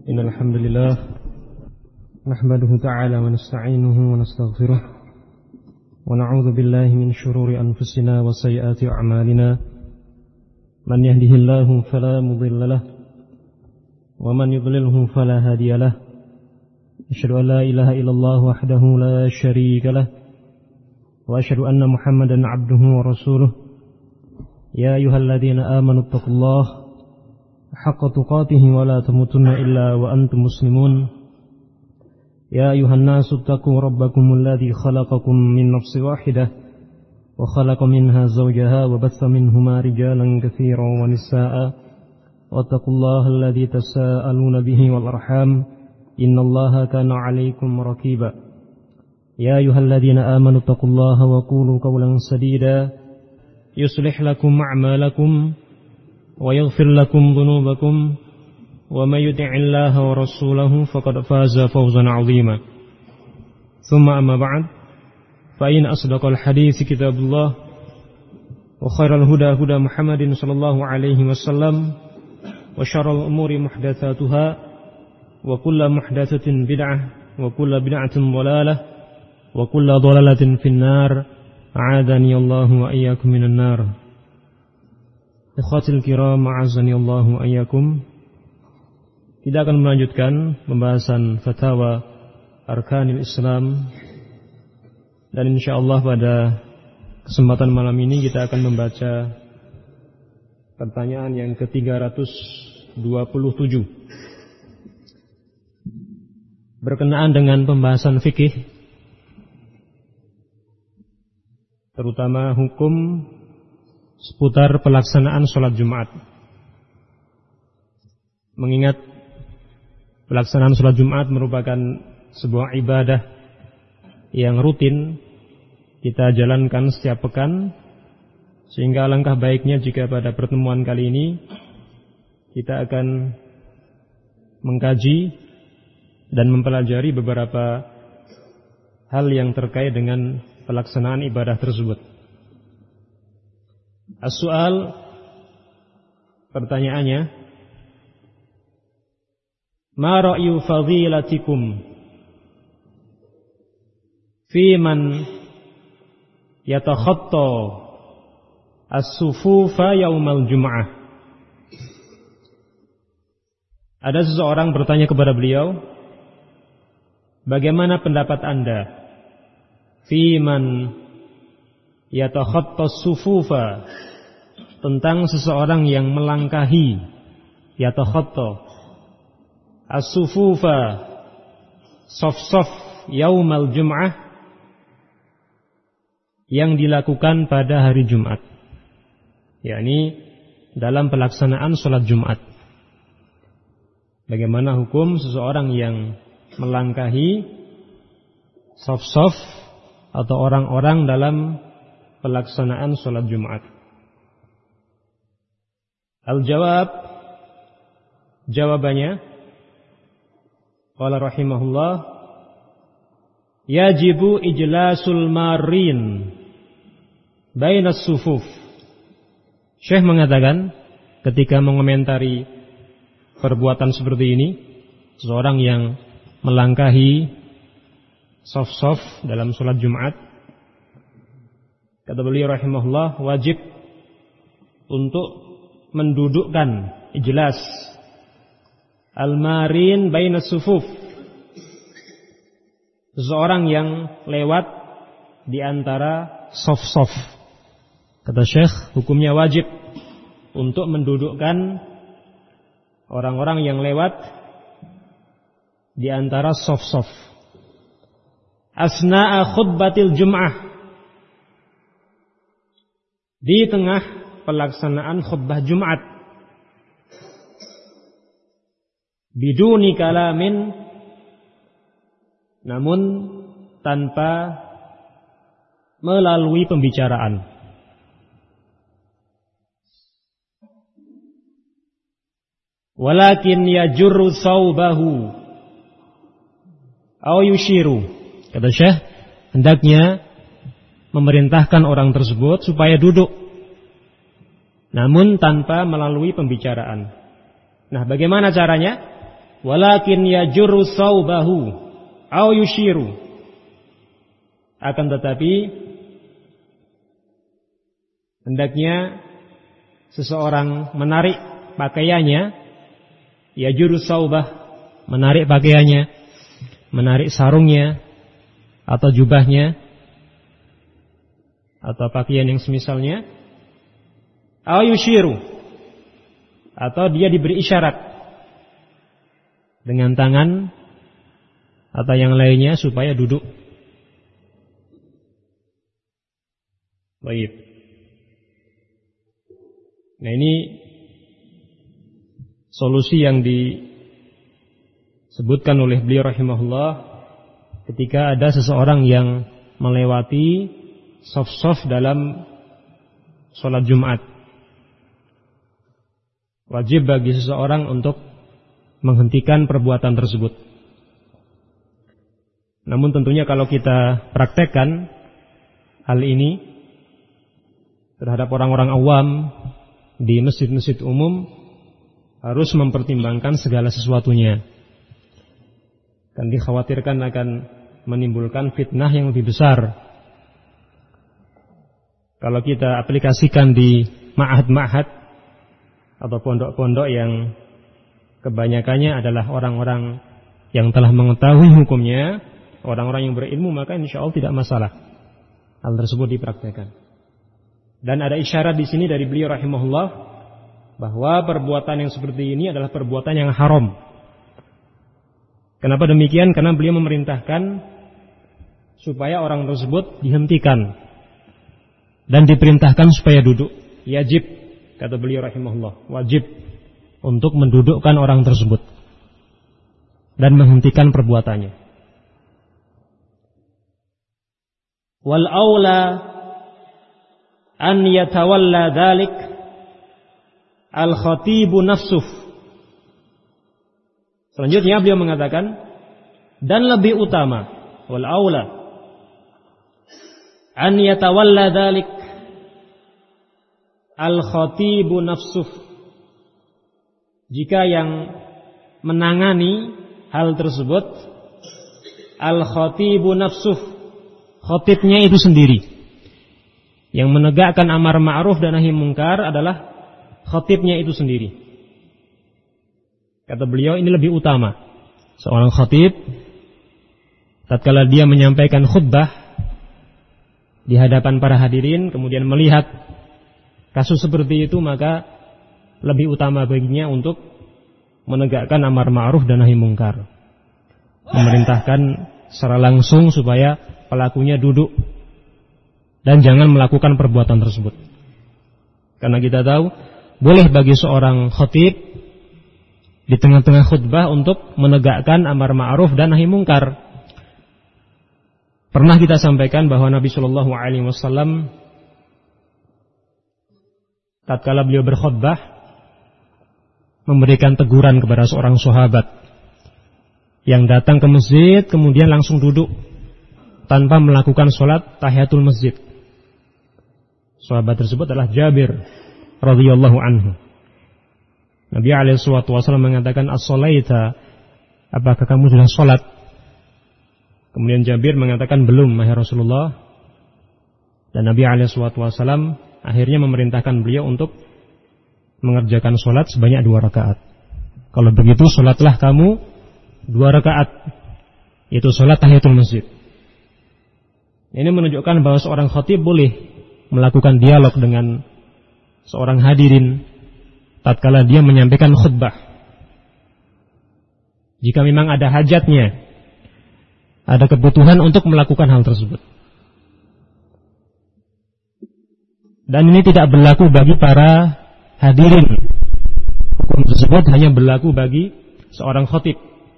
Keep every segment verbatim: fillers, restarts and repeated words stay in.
إن الحمد لله نحمده تعالى ونستعينه ونستغفره ونعوذ بالله من شرور أنفسنا وسيئات أعمالنا من يهده الله فلا مضل له ومن يضلله فلا هادي له أشهد أن لا إله إلا الله وحده لا شريك له وأشهد أن محمدا عبده ورسوله يا أيها الذين آمنوا اتقوا الله حق تقاته ولا تموتن إلا وأنتم مسلمون يا أيها الناس اتقوا ربكم الذي خلقكم من نفس واحدة وخلق منها زوجها وبث منهما رجالا كثيرا ونساء واتقوا الله الذي تساءلون به والأرحام إن الله كان عليكم رقيبا يا أيها الذين آمنوا اتقوا الله وقولوا قولا سديدا يصلح لكم أعمالكم ويغفر لكم ذنوبكم ومن يطع الله ورسوله فقد فاز فوزا عظيما ثم أما بعد فإن أصدق الحديث كتاب الله وخير الهدى هدى محمد صلى الله عليه وسلم وشر الأمور محدثاتها وكل محدثة بدعة وكل بدعة ضلالة وكل ضلالة في النار أعاذني الله وإياكم من النار. Ikhwatil kiram, ma'azani Allahu ayyakum. Kita akan melanjutkan pembahasan fatwa arkanil Islam, dan insyaallah pada kesempatan malam ini kita akan membaca pertanyaan yang ke tiga ratus dua puluh tujuh berkenaan dengan pembahasan fikih, terutama hukum seputar pelaksanaan sholat Jumat. Mengingat pelaksanaan sholat Jumat merupakan sebuah ibadah yang rutin kita jalankan setiap pekan, sehingga alangkah baiknya jika pada pertemuan kali ini kita akan mengkaji dan mempelajari beberapa hal yang terkait dengan pelaksanaan ibadah tersebut. As-soal, pertanyaannya, ma ra'yu fadilatikum fi man yatakhatta as-sufufa yaumal jum'ah? Ada seseorang bertanya kepada beliau, bagaimana pendapat Anda fi man yatakhatta as-sufufa, tentang seseorang yang melangkahi yatakhatta as-sufufa, saf-saf yaumal jum'ah, yang dilakukan pada hari Jumat, yakni dalam pelaksanaan sholat Jumat. Bagaimana hukum seseorang yang melangkahi saf-saf atau orang-orang dalam pelaksanaan sholat Jumat? Al-jawab, jawabannya, qala rahimahullah, yajibu ijlasul marin bainas sufuf. Syekh mengatakan ketika mengomentari perbuatan seperti ini, seseorang yang melangkahi saf-saf dalam sholat Jumat, kata beliau rahimahullah, wajib untuk mendudukkan ijlas al-marin bainas sufuf, seseorang yang lewat di antara saf-saf. Kata Syekh, hukumnya wajib untuk mendudukkan orang-orang yang lewat di antara saf-saf asna'a khutbatil jum'ah, di tengah pelaksanaan khutbah Jumat, biduni kalamin, namun tanpa melalui pembicaraan. Walakin yajurru thawbahu aw yushiru. Kata Syekh, hendaknya memerintahkan orang tersebut supaya duduk, namun tanpa melalui pembicaraan. Nah, bagaimana caranya? walakin yajurru saubahu au yushiru. Akan tetapi hendaknya seseorang menarik pakaiannya, yajurru saubah, menarik pakaiannya, menarik sarungnya atau jubahnya atau pakaian yang semisalnya, au yushiru, atau dia diberi isyarat dengan tangan atau yang lainnya supaya duduk. Baik. Nah, ini solusi yang disebutkan oleh beliau rahimahullah ketika ada seseorang yang melewati saf-saf dalam sholat Jumat. Wajib bagi seseorang untuk menghentikan perbuatan tersebut. Namun tentunya kalau kita praktekkan hal ini terhadap orang-orang awam di masjid-masjid umum, harus mempertimbangkan segala sesuatunya. Dan dikhawatirkan akan menimbulkan fitnah yang lebih besar kalau kita aplikasikan di ma'had-ma'had atau pondok-pondok yang kebanyakannya adalah orang-orang yang telah mengetahui hukumnya, orang-orang yang berilmu, maka insya Allah tidak masalah hal tersebut dipraktekkan. Dan ada isyarat di sini dari beliau rahimahullah bahwa perbuatan yang seperti ini adalah perbuatan yang haram. Kenapa demikian? Karena beliau memerintahkan supaya orang tersebut dihentikan dan diperintahkan supaya duduk. Yajib, kata beliau rahimahullah, wajib untuk mendudukkan orang tersebut dan menghentikan perbuatannya. Wal aula an yatawalla dzalik al khatibu nafsuh. Selanjutnya beliau mengatakan, dan lebih utama, wal aula an yatawalla dzalik al khatibu nafsuh, jika yang menangani hal tersebut al khatibu nafsuh, khatibnya itu sendiri. Yang menegakkan amar ma'ruf dan nahi mungkar adalah khatibnya itu sendiri. Kata beliau, ini lebih utama. Seorang khatib tatkala dia menyampaikan khutbah di hadapan para hadirin, kemudian melihat kasus seperti itu, maka lebih utama baginya untuk menegakkan amar ma'ruf dan nahi mungkar, memerintahkan secara langsung supaya pelakunya duduk dan jangan melakukan perbuatan tersebut. Karena kita tahu boleh bagi seorang khatib di tengah-tengah khutbah untuk menegakkan amar ma'ruf dan nahi mungkar. Pernah kita sampaikan bahwa Nabi Shallallahu Alaihi Wasallam tatkala beliau berkhutbah memberikan teguran kepada seorang sahabat yang datang ke masjid kemudian langsung duduk tanpa melakukan sholat tahiyatul masjid. Sahabat tersebut adalah Jabir radhiyallahu anhu. Nabi alaihi wasallam mengatakan, as-shalaita, apakah kamu sudah sholat? Kemudian Jabir mengatakan, belum wahai Rasulullah. Dan Nabi alaihi wasallam akhirnya memerintahkan beliau untuk mengerjakan sholat sebanyak dua rakaat. Kalau begitu sholatlah kamu dua rakaat, yaitu sholat tahiyatul masjid. Ini menunjukkan bahwa seorang khatib boleh melakukan dialog dengan seorang hadirin tatkala dia menyampaikan khutbah. Jika memang ada hajatnya, ada kebutuhan untuk melakukan hal tersebut. Dan ini tidak berlaku bagi para hadirin. Hukum tersebut hanya berlaku bagi seorang khatib.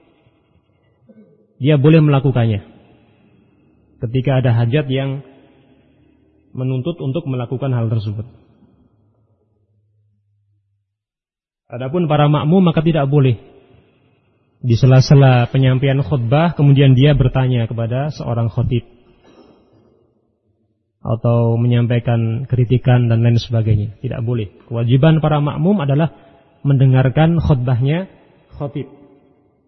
Dia boleh melakukannya ketika ada hajat yang menuntut untuk melakukan hal tersebut. Adapun para makmum maka tidak boleh di sela-sela penyampaian khutbah kemudian dia bertanya kepada seorang khatib atau menyampaikan kritikan dan lain sebagainya. Tidak boleh. Kewajiban para makmum adalah mendengarkan khutbahnya khatib.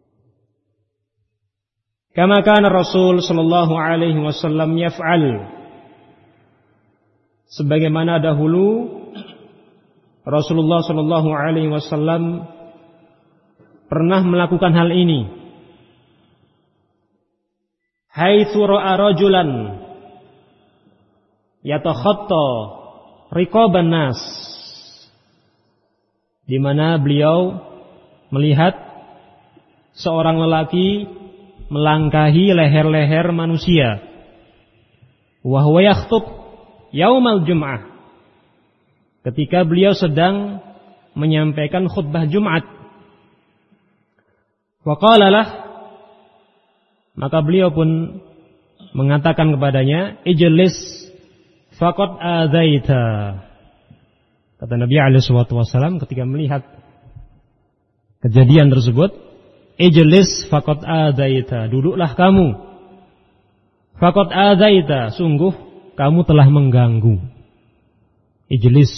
Kama kana Rasul sallallahu alaihi wasallam yaf'al, sebagaimana dahulu Rasulullah sallallahu alaihi wasallam pernah melakukan hal ini. Haitsu ra'a rajulan yatakhatta riqaban nas, di mana beliau melihat seorang lelaki melangkahi leher-leher manusia. Wa huwa yakhtub yaumal jum'ah, ketika beliau sedang menyampaikan khutbah Jumat. Wa qala lah, maka beliau pun mengatakan kepadanya, ijlis faqad adzaita. Kata Nabi alaihi wasallam ketika melihat kejadian tersebut, ijlis faqad adzaita, duduklah kamu. Faqad adzaita, sungguh kamu telah mengganggu. Ijlis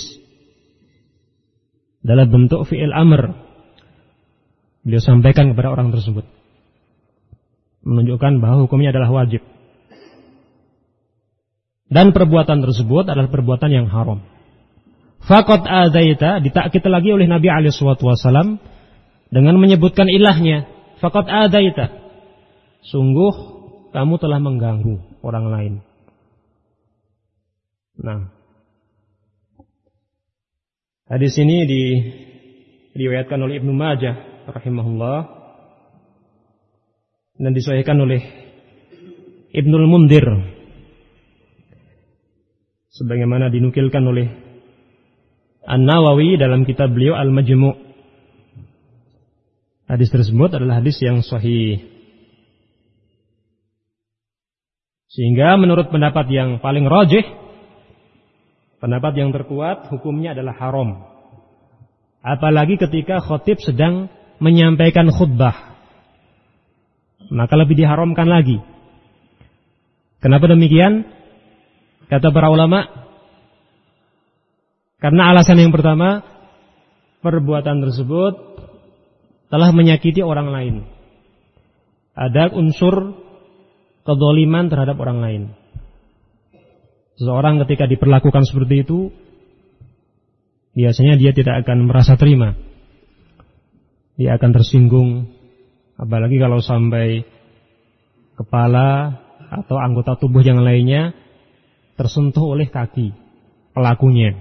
dalam bentuk fi'il amr, beliau sampaikan kepada orang tersebut, menunjukkan bahwa hukumnya adalah wajib. Dan perbuatan tersebut adalah perbuatan yang haram. Faqad adzaita ditakkid lagi oleh Nabi alaihi wasallam dengan menyebutkan ilahnya. Faqad adzaita, sungguh kamu telah mengganggu orang lain. Nah, hadis ini diriwayatkan oleh Ibnu Majah rahimahullah dan disahihkan oleh Ibnul Mundir, sebagaimana dinukilkan oleh An-Nawawi dalam kitab beliau Al-Majmu'. Hadis tersebut adalah hadis yang sahih. Sehingga menurut pendapat yang paling rajih, pendapat yang terkuat, hukumnya adalah haram. Apalagi ketika khatib sedang menyampaikan khutbah, maka lebih diharamkan lagi. Kenapa demikian? Kata para ulama, karena alasan yang pertama, perbuatan tersebut telah menyakiti orang lain. Ada unsur kezaliman terhadap orang lain. Seseorang ketika diperlakukan seperti itu, biasanya dia tidak akan merasa terima. Dia akan tersinggung, apalagi kalau sampai kepala atau anggota tubuh yang lainnya tersentuh oleh kaki pelakunya.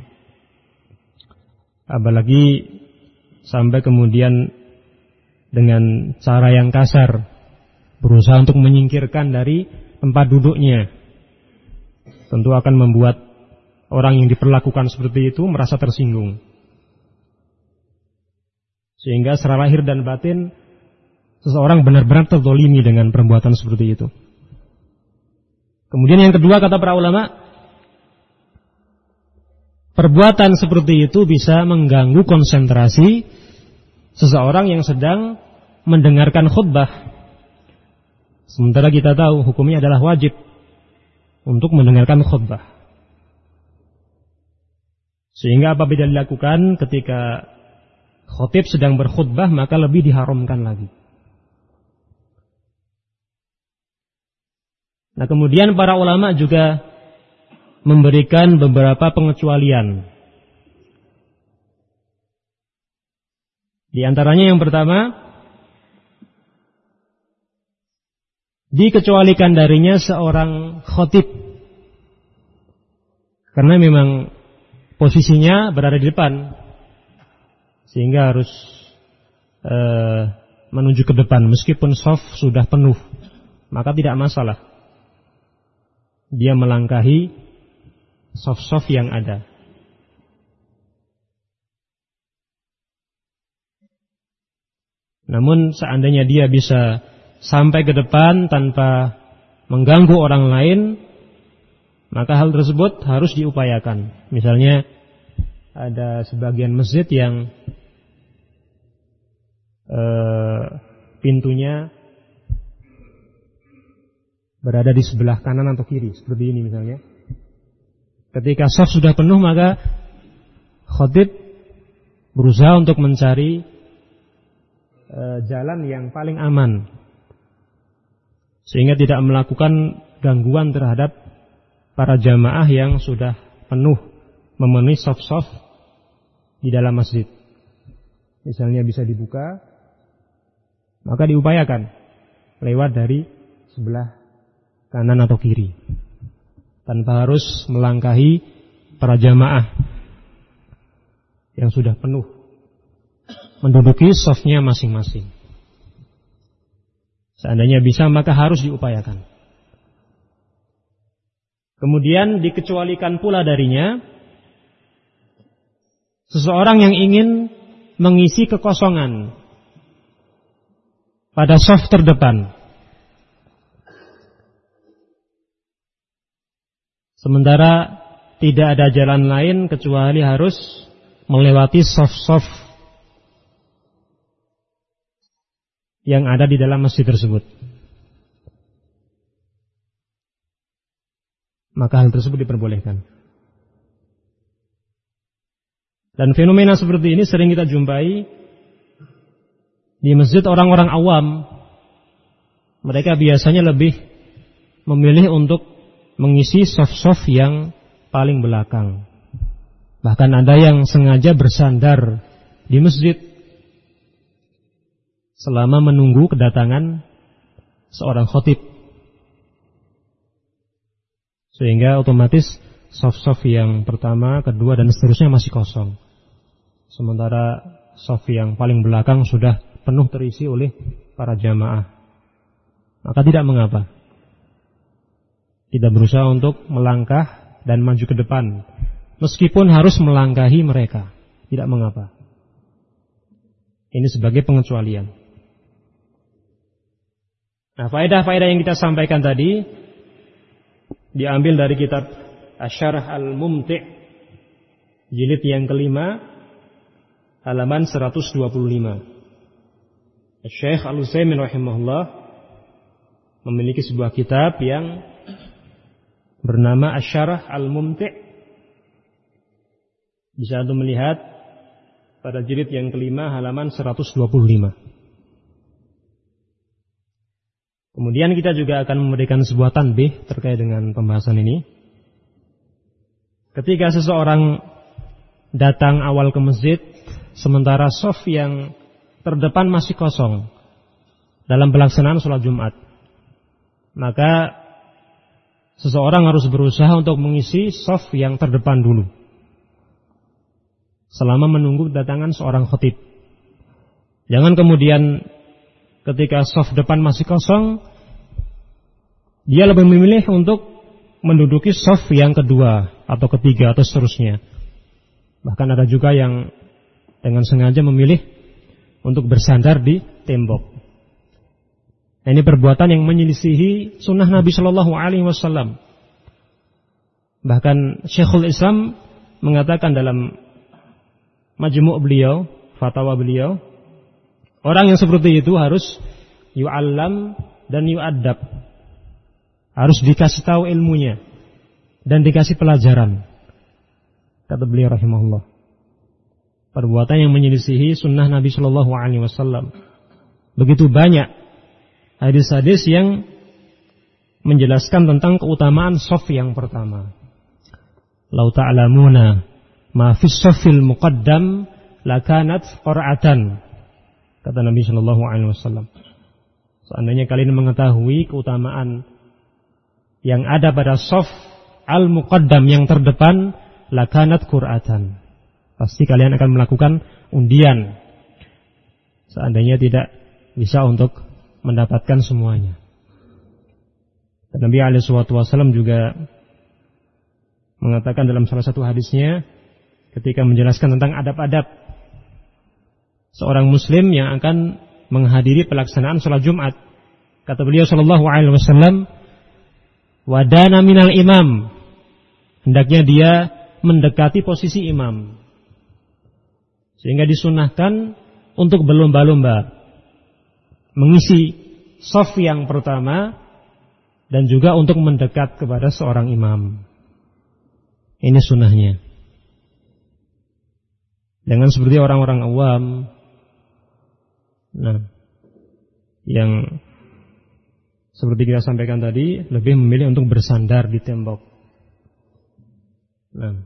Apalagi sampai kemudian dengan cara yang kasar berusaha untuk menyingkirkan dari tempat duduknya, tentu akan membuat orang yang diperlakukan seperti itu merasa tersinggung. Sehingga secara lahir dan batin seseorang benar-benar terzalimi dengan perbuatan seperti itu. Kemudian yang kedua, kata para ulama, perbuatan seperti itu bisa mengganggu konsentrasi seseorang yang sedang mendengarkan khutbah. Sementara kita tahu hukumnya adalah wajib untuk mendengarkan khutbah. Sehingga apabila dilakukan ketika khatib sedang berkhutbah, maka lebih diharamkan lagi. Nah, kemudian para ulama juga memberikan beberapa pengecualian. Di antaranya yang pertama, dikecualikan darinya seorang khatib, karena memang posisinya berada di depan, sehingga harus e, menuju ke depan. Meskipun shaf sudah penuh, maka tidak masalah dia melangkahi shaf-shaf yang ada. Namun seandainya dia bisa sampai ke depan tanpa mengganggu orang lain, maka hal tersebut harus diupayakan. Misalnya ada sebagian masjid yang eh, pintunya berada di sebelah kanan atau kiri, seperti ini misalnya. Ketika shaf sudah penuh, maka khatib berusaha untuk mencari jalan yang paling aman, sehingga tidak melakukan gangguan terhadap para jamaah yang sudah penuh memenuhi saf-saf di dalam masjid. Misalnya bisa dibuka, maka diupayakan lewat dari sebelah kanan atau kiri, tanpa harus melangkahi para jamaah yang sudah penuh menduduki safnya masing-masing. Seandainya bisa, maka harus diupayakan. Kemudian dikecualikan pula darinya seseorang yang ingin mengisi kekosongan pada saf terdepan, sementara tidak ada jalan lain kecuali harus melewati saf-saf yang ada di dalam masjid tersebut. Maka hal tersebut diperbolehkan. Dan fenomena seperti ini sering kita jumpai di masjid orang-orang awam. Mereka biasanya lebih memilih untuk mengisi saf-saf yang paling belakang. Bahkan ada yang sengaja bersandar di masjid selama menunggu kedatangan seorang khatib, sehingga otomatis saf-saf yang pertama, kedua dan seterusnya masih kosong, sementara saf yang paling belakang sudah penuh terisi oleh para jamaah. Maka tidak mengapa kita berusaha untuk melangkah dan maju ke depan, meskipun harus melangkahi mereka, tidak mengapa. Ini sebagai pengecualian. Nah, faedah-faedah yang kita sampaikan tadi diambil dari kitab Asy-Syarh Al-Mumti' jilid yang kelima, halaman seratus dua puluh lima. Syekh Al-Utsaimin rahimahullah memiliki sebuah kitab yang bernama Asy-Syarh Al-Mumti'. Bisa Anda melihat pada jilid yang kelima, halaman seratus dua puluh lima. Kemudian kita juga akan memberikan sebuah tanbih terkait dengan pembahasan ini. Ketika seseorang datang awal ke masjid, sementara shaf yang terdepan masih kosong dalam pelaksanaan sholat Jumat, maka seseorang harus berusaha untuk mengisi shaf yang terdepan dulu selama menunggu kedatangan seorang khatib. Jangan kemudian ketika shaf depan masih kosong, dia lebih memilih untuk menduduki shaf yang kedua atau ketiga atau seterusnya. Bahkan ada juga yang dengan sengaja memilih untuk bersandar di tembok. Nah, ini perbuatan yang menyelisihi sunnah Nabi Shallallahu Alaihi Wasallam. Bahkan Syekhul Islam mengatakan dalam majmu' beliau, fatwa beliau, orang yang seperti itu harus yu'allam dan yu'addab, harus dikasih tahu ilmunya dan dikasih pelajaran. Kata beliau rahimahullah, perbuatan yang menyelisihi sunnah Nabi Shallallahu Alaihi Wasallam. Begitu banyak hadis-hadis yang menjelaskan tentang keutamaan shaf yang pertama. Lau ta'lamuna ma fis shafil muqaddam lakanat qur'atan, kata Nabi Shallallahu Alaihi Wasallam. Seandainya kalian mengetahui keutamaan yang ada pada shaf al-muqaddam yang terdepan, lakanat qur'atan, pasti kalian akan melakukan undian seandainya tidak bisa untuk mendapatkan semuanya. Dan Nabi alaihi wasallam juga mengatakan dalam salah satu hadisnya ketika menjelaskan tentang adab-adab seorang muslim yang akan menghadiri pelaksanaan salat Jumat, kata beliau sallallahu alaihi wasallam, wadana minal imam, hendaknya dia mendekati posisi imam, sehingga disunahkan untuk berlomba-lomba mengisi shaf yang pertama dan juga untuk mendekat kepada seorang imam. Ini sunnahnya. Jangan seperti orang-orang awam, nah, yang seperti kita sampaikan tadi, lebih memilih untuk bersandar di tembok. Nah,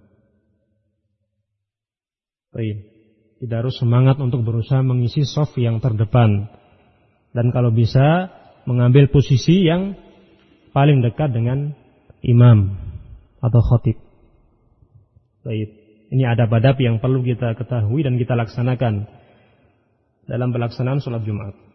baik. Kita harus semangat untuk berusaha mengisi shaf yang terdepan. Dan kalau bisa, mengambil posisi yang paling dekat dengan imam atau khatib. Baik. Ini adab-adab yang perlu kita ketahui dan kita laksanakan dalam pelaksanaan sholat Jumat.